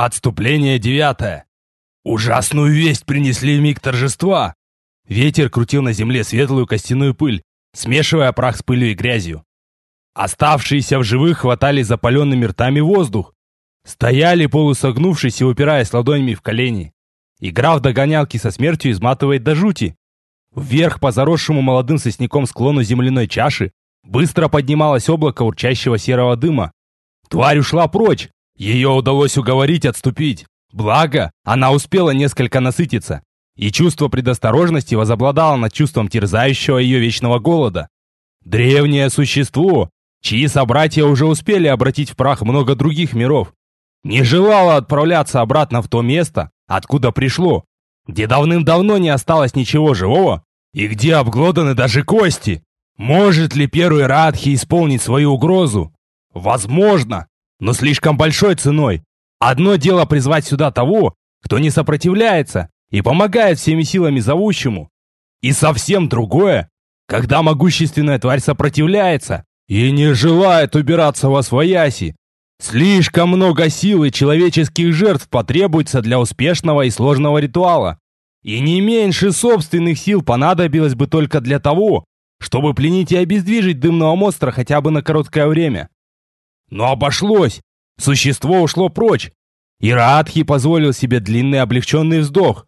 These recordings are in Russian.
Отступление 9. Ужасную весть принесли в миг торжества. Ветер крутил на земле светлую костяную пыль, смешивая прах с пылью и грязью. Оставшиеся в живых хватали запаленными ртами воздух. Стояли полусогнувшись и упираясь ладонями в колени. Игра в догонялки со смертью изматывает до жути. Вверх по заросшему молодым сосняком склону земляной чаши быстро поднималось облако урчащего серого дыма. Тварь ушла прочь. Ее удалось уговорить отступить. Благо, она успела несколько насытиться, и чувство предосторожности возобладало над чувством терзающего ее вечного голода. Древнее существо, чьи собратья уже успели обратить в прах много других миров, не желало отправляться обратно в то место, откуда пришло, где давным-давно не осталось ничего живого, и где обглоданы даже кости. Может ли первый Радхи исполнить свою угрозу? Возможно, но слишком большой ценой. Одно дело призвать сюда того, кто не сопротивляется и помогает всеми силами зовущему. И совсем другое, когда могущественная тварь сопротивляется и не желает убираться восвояси. Слишком много сил и человеческих жертв потребуется для успешного и сложного ритуала. И не меньше собственных сил понадобилось бы только для того, чтобы пленить и обездвижить дымного монстра хотя бы на короткое время. Но обошлось. Существо ушло прочь. И Радхи позволил себе длинный облегченный вздох.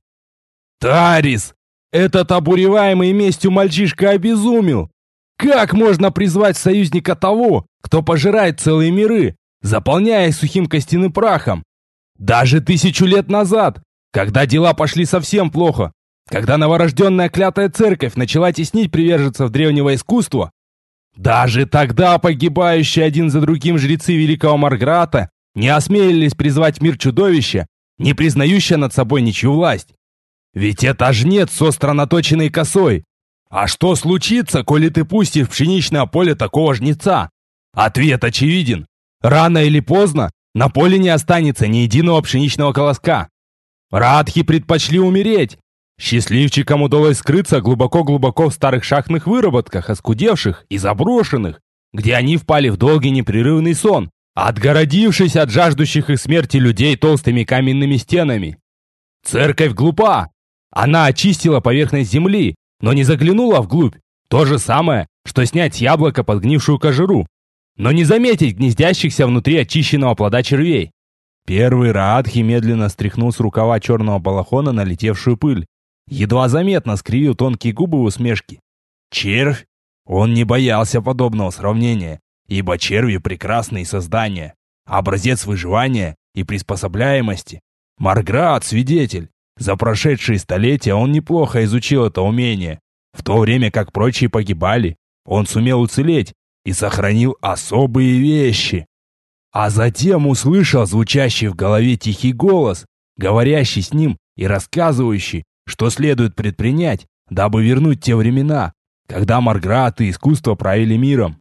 Тарис! Этот обуреваемый местью мальчишка обезумел. Как можно призвать союзника того, кто пожирает целые миры, заполняя их сухим костяным прахом? Даже 1000 лет назад, когда дела пошли совсем плохо, когда новорожденная клятая церковь начала теснить приверженцев древнего искусства, даже тогда погибающие один за другим жрецы великого Марграта не осмелились призвать мир чудовища, не признающее над собой ничью власть. Ведь это жнец с остро наточенной косой. А что случится, коли ты пустишь в пшеничное поле такого жнеца? Ответ очевиден. Рано или поздно на поле не останется ни единого пшеничного колоска. Радхи предпочли умереть. Счастливчикам удалось скрыться глубоко-глубоко в старых шахтных выработках, оскудевших и заброшенных, где они впали в долгий непрерывный сон, отгородившись от жаждущих их смерти людей толстыми каменными стенами. Церковь глупа. Она очистила поверхность земли, но не заглянула вглубь. То же самое, что снять с яблока подгнившую кожуру, но не заметить гнездящихся внутри очищенного плода червей. Первый Радхи медленно стряхнул с рукава черного балахона налетевшую пыль. Едва заметно скривил тонкие губы в усмешке. Червь? Он не боялся подобного сравнения, ибо черви — прекрасные создания, образец выживания и приспособляемости. Марграт — свидетель. За прошедшие столетия он неплохо изучил это умение. В то время как прочие погибали, он сумел уцелеть и сохранил особые вещи. А затем услышал звучащий в голове тихий голос, говорящий с ним и рассказывающий, что следует предпринять, дабы вернуть те времена, когда Марграт и искусство правили миром.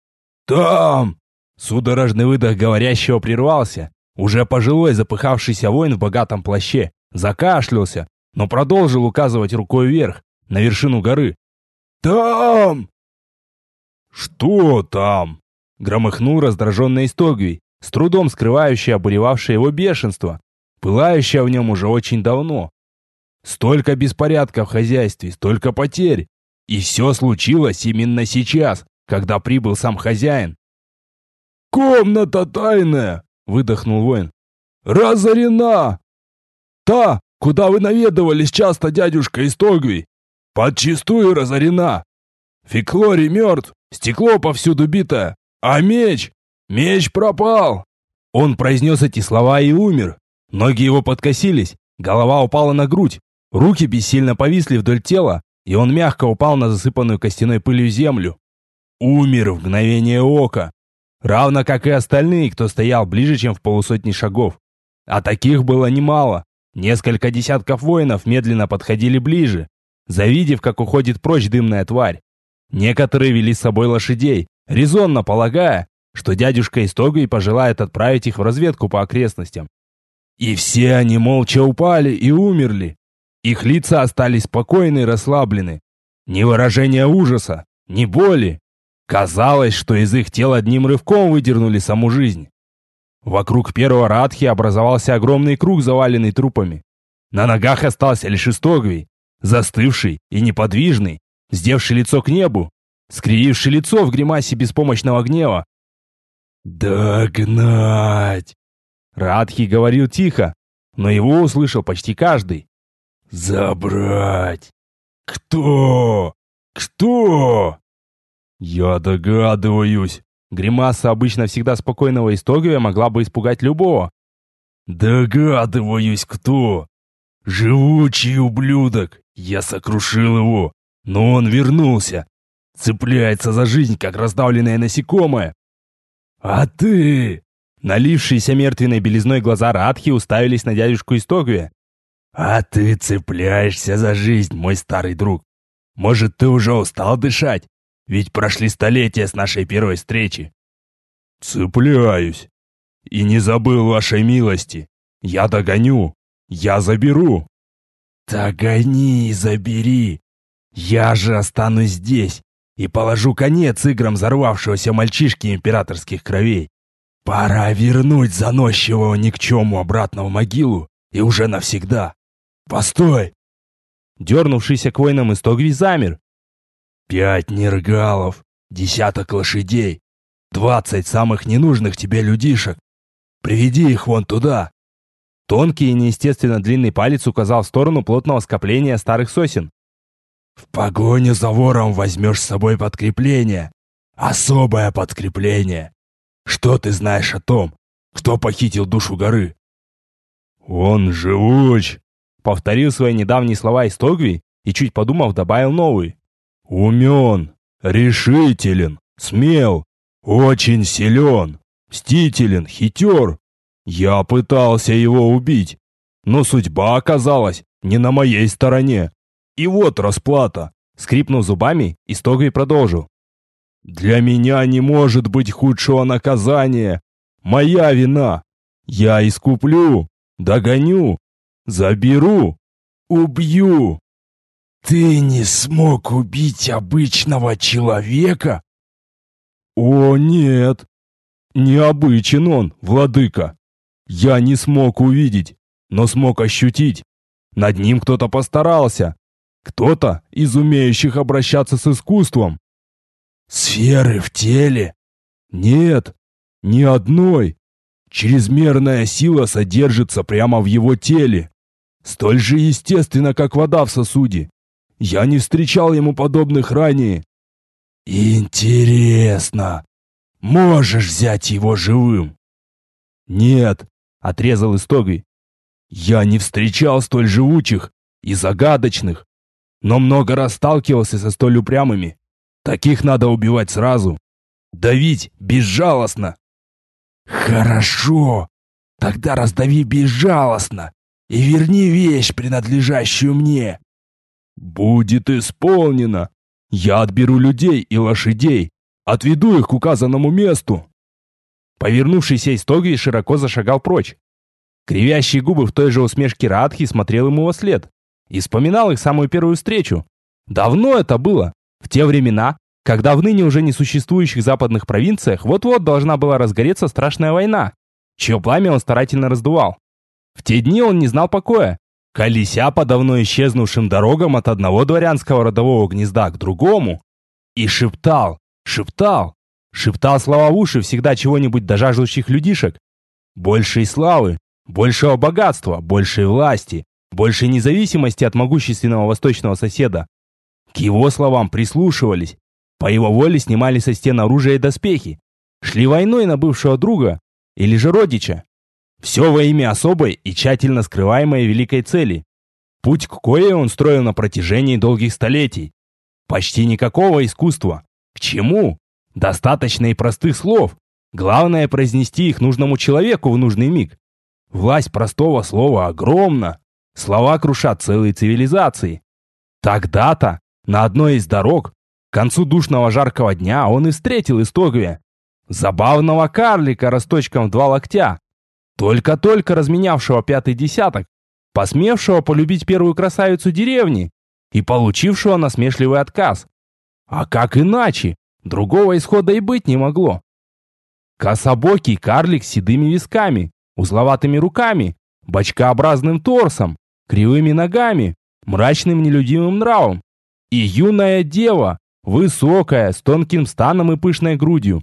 «Там!» Судорожный выдох говорящего прервался. Уже пожилой запыхавшийся воин в богатом плаще закашлялся, но продолжил указывать рукой вверх, на вершину горы. «Там!» «Что там?» Громыхнул раздраженный Истогвий, с трудом скрывающий обуревавшее его бешенство, пылающее в нем уже очень давно. Столько беспорядка в хозяйстве, столько потерь. И все случилось именно сейчас, когда прибыл сам хозяин. «Комната тайная!» — выдохнул воин. «Разорена! Та, куда вы наведывались часто, дядюшка Истогвий, подчистую разорена. Феклори мертв, стекло повсюду бито, а меч пропал!» Он произнес эти слова и умер. Ноги его подкосились, голова упала на грудь. Руки бессильно повисли вдоль тела, и он мягко упал на засыпанную костяной пылью землю. Умер в мгновение ока, равно как и остальные, кто стоял ближе, чем в полусотни шагов. А таких было немало. Несколько десятков воинов медленно подходили ближе, завидев, как уходит прочь дымная тварь. Некоторые вели с собой лошадей, резонно полагая, что дядюшка Истогвий пожелает отправить их в разведку по окрестностям. И все они молча упали и умерли. Их лица остались спокойны и расслаблены. Ни выражения ужаса, ни боли. Казалось, что из их тел одним рывком выдернули саму жизнь. Вокруг первого Радхи образовался огромный круг, заваленный трупами. На ногах остался лишь Истогвий, застывший и неподвижный, сделавший лицо к небу, скрививший лицо в гримасе беспомощного гнева. «Догнать!» Радхи говорил тихо, но его услышал почти каждый. «Забрать! Кто? Кто?» «Я догадываюсь!» Гримаса обычно всегда спокойного Истогвия могла бы испугать любого. «Догадываюсь, кто! Живучий ублюдок! Я сокрушил его, но он вернулся! Цепляется за жизнь, как раздавленное насекомое! А ты...» Налившиеся мертвенной белизной глаза Радхи уставились на дядюшку Истогвия. «А ты цепляешься за жизнь, мой старый друг! Может, ты уже устал дышать? Ведь прошли столетия с нашей первой встречи!» «Цепляюсь! И не забыл вашей милости! Я догоню! Я заберу!» «Догони и забери! Я же останусь здесь и положу конец играм взорвавшегося мальчишки императорских кровей! Пора вернуть заносчивого никчему обратно в могилу и уже навсегда! Постой!» Дернувшийся к воинам Истогвий замер. 5 нергалов, 10 лошадей, 20 самых ненужных тебе людишек. Приведи их вон туда. Тонкий и неестественно длинный палец указал в сторону плотного скопления старых сосен. В погоню за вором возьмешь с собой подкрепление. Особое подкрепление. Что ты знаешь о том, кто похитил душу горы? Он живуч, повторил свои недавние слова Истогвий и, чуть подумав, добавил новый. Умен, решителен, смел, очень силен, мстителен, хитер. Я пытался его убить, но судьба оказалась не на моей стороне. И вот расплата. Скрипнув зубами, Истогвий продолжил. Для меня не может быть худшего наказания. Моя вина. Я искуплю, догоню, заберу, убью. Ты не смог убить обычного человека? О, нет. Необычен он, владыка. Я не смог увидеть, но смог ощутить. Над ним кто-то постарался. Кто-то из умеющих обращаться с искусством. Сферы в теле? Нет, ни одной. Чрезмерная сила содержится прямо в его теле. Столь же естественно, как вода в сосуде. Я не встречал ему подобных ранее. Интересно. Можешь взять его живым? Нет, отрезал Истогвий. Я не встречал столь живучих и загадочных, но много раз сталкивался со столь упрямыми. Таких надо убивать сразу. Давить безжалостно. Хорошо. Тогда раздави безжалостно и верни вещь, принадлежащую мне. Будет исполнено. Я отберу людей и лошадей, отведу их к указанному месту. Повернувшийся Истогвий широко зашагал прочь. Кривящие губы в той же усмешке Радхи смотрел ему во след и вспоминал их самую первую встречу. Давно это было. В те времена, когда в ныне уже несуществующих западных провинциях вот-вот должна была разгореться страшная война, чье пламя он старательно раздувал. В те дни он не знал покоя, колеся по давно исчезнувшим дорогам от одного дворянского родового гнезда к другому, и шептал слова в уши всегда чего-нибудь до жаждущих людишек. Большей славы, большего богатства, большей власти, большей независимости от могущественного восточного соседа. К его словам прислушивались, по его воле снимали со стен оружие и доспехи, шли войной на бывшего друга или же родича. Все во имя особой и тщательно скрываемой великой цели, путь к коей он строил на протяжении долгих столетий. Почти никакого искусства. К чему? Достаточно и простых слов. Главное произнести их нужному человеку в нужный миг. Власть простого слова огромна. Слова крушат целые цивилизации. Тогда-то, на одной из дорог, к концу душного жаркого дня, он и встретил Истогвия. Забавного карлика росточком в 2 локтя. Только-только разменявшего 5-й десяток, посмевшего полюбить первую красавицу деревни и получившего насмешливый отказ. А как иначе? Другого исхода и быть не могло. Кособокий карлик с седыми висками, узловатыми руками, бочкообразным торсом, кривыми ногами, мрачным нелюдимым нравом. И юная дева, высокая, с тонким станом и пышной грудью,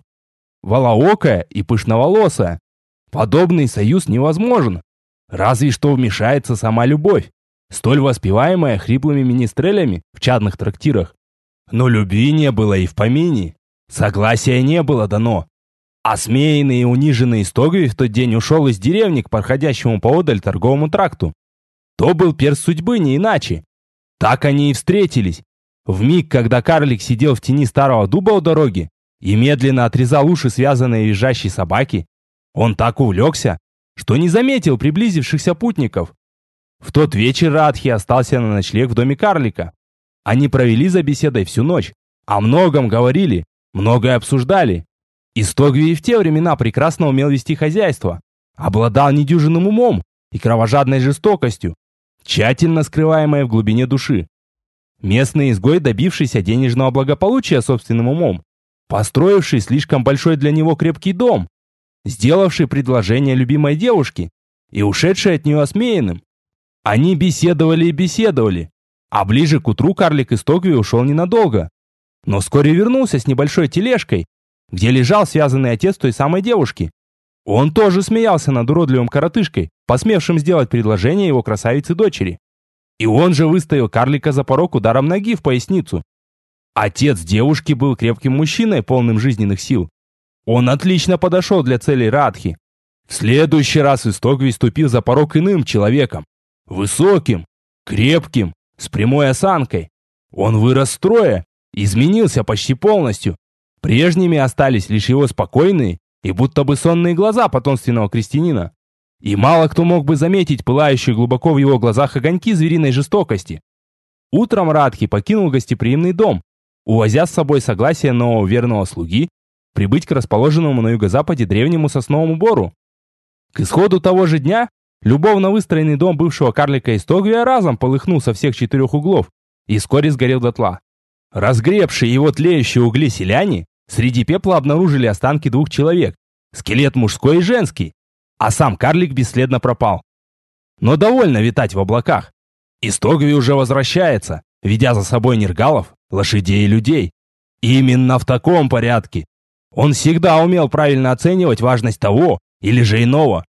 волоокая и пышноволосая. Подобный союз невозможен. Разве что вмешается сама любовь, столь воспеваемая хриплыми министрелями в чадных трактирах. Но любви не было и в помине. Согласия не было дано. Осмеянный и униженный Истогви в тот день ушел из деревни к проходящему поодаль торговому тракту. То был перст судьбы, не иначе. Так они и встретились. В миг, когда карлик сидел в тени старого дуба у дороги и медленно отрезал уши связанной визжащей собаки, он так увлекся, что не заметил приблизившихся путников. В тот вечер Радхи остался на ночлег в доме карлика. Они провели за беседой всю ночь, о многом говорили, многое обсуждали. Истогви и в те времена прекрасно умел вести хозяйство, обладал недюжинным умом и кровожадной жестокостью, тщательно скрываемой в глубине души. Местный изгой, добившийся денежного благополучия собственным умом, построивший слишком большой для него крепкий дом, сделавший предложение любимой девушке и ушедший от нее осмеянным. Они беседовали и беседовали, а ближе к утру карлик Истогви ушел ненадолго, но вскоре вернулся с небольшой тележкой, где лежал связанный отец той самой девушки. Он тоже смеялся над уродливым коротышкой, посмевшим сделать предложение его красавице-дочери. И он же выставил карлика за порог ударом ноги в поясницу. Отец девушки был крепким мужчиной, полным жизненных сил. Он отлично подошел для целей Радхи. В следующий раз Истогви ступил за порог иным человеком. Высоким, крепким, с прямой осанкой. Он вырос строя, изменился почти полностью. Прежними остались лишь его спокойные и будто бы сонные глаза потомственного крестьянина. И мало кто мог бы заметить пылающие глубоко в его глазах огоньки звериной жестокости. Утром Радхи покинул гостеприимный дом, увозя с собой согласие нового верного слуги прибыть к расположенному на юго-западе древнему сосновому бору. К исходу того же дня любовно выстроенный дом бывшего карлика Истогвия разом полыхнул со всех 4 углов и вскоре сгорел дотла. Разгребшие его тлеющие угли селяне среди пепла обнаружили останки 2 человек, скелет мужской и женский, а сам карлик бесследно пропал. Но довольно витать в облаках. Истогви уже возвращается, ведя за собой нергалов, лошадей и людей. Именно в таком порядке. Он всегда умел правильно оценивать важность того или же иного.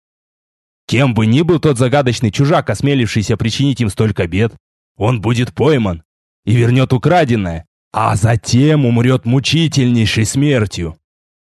Кем бы ни был тот загадочный чужак, осмелившийся причинить им столько бед, он будет пойман и вернет украденное, а затем умрет мучительнейшей смертью.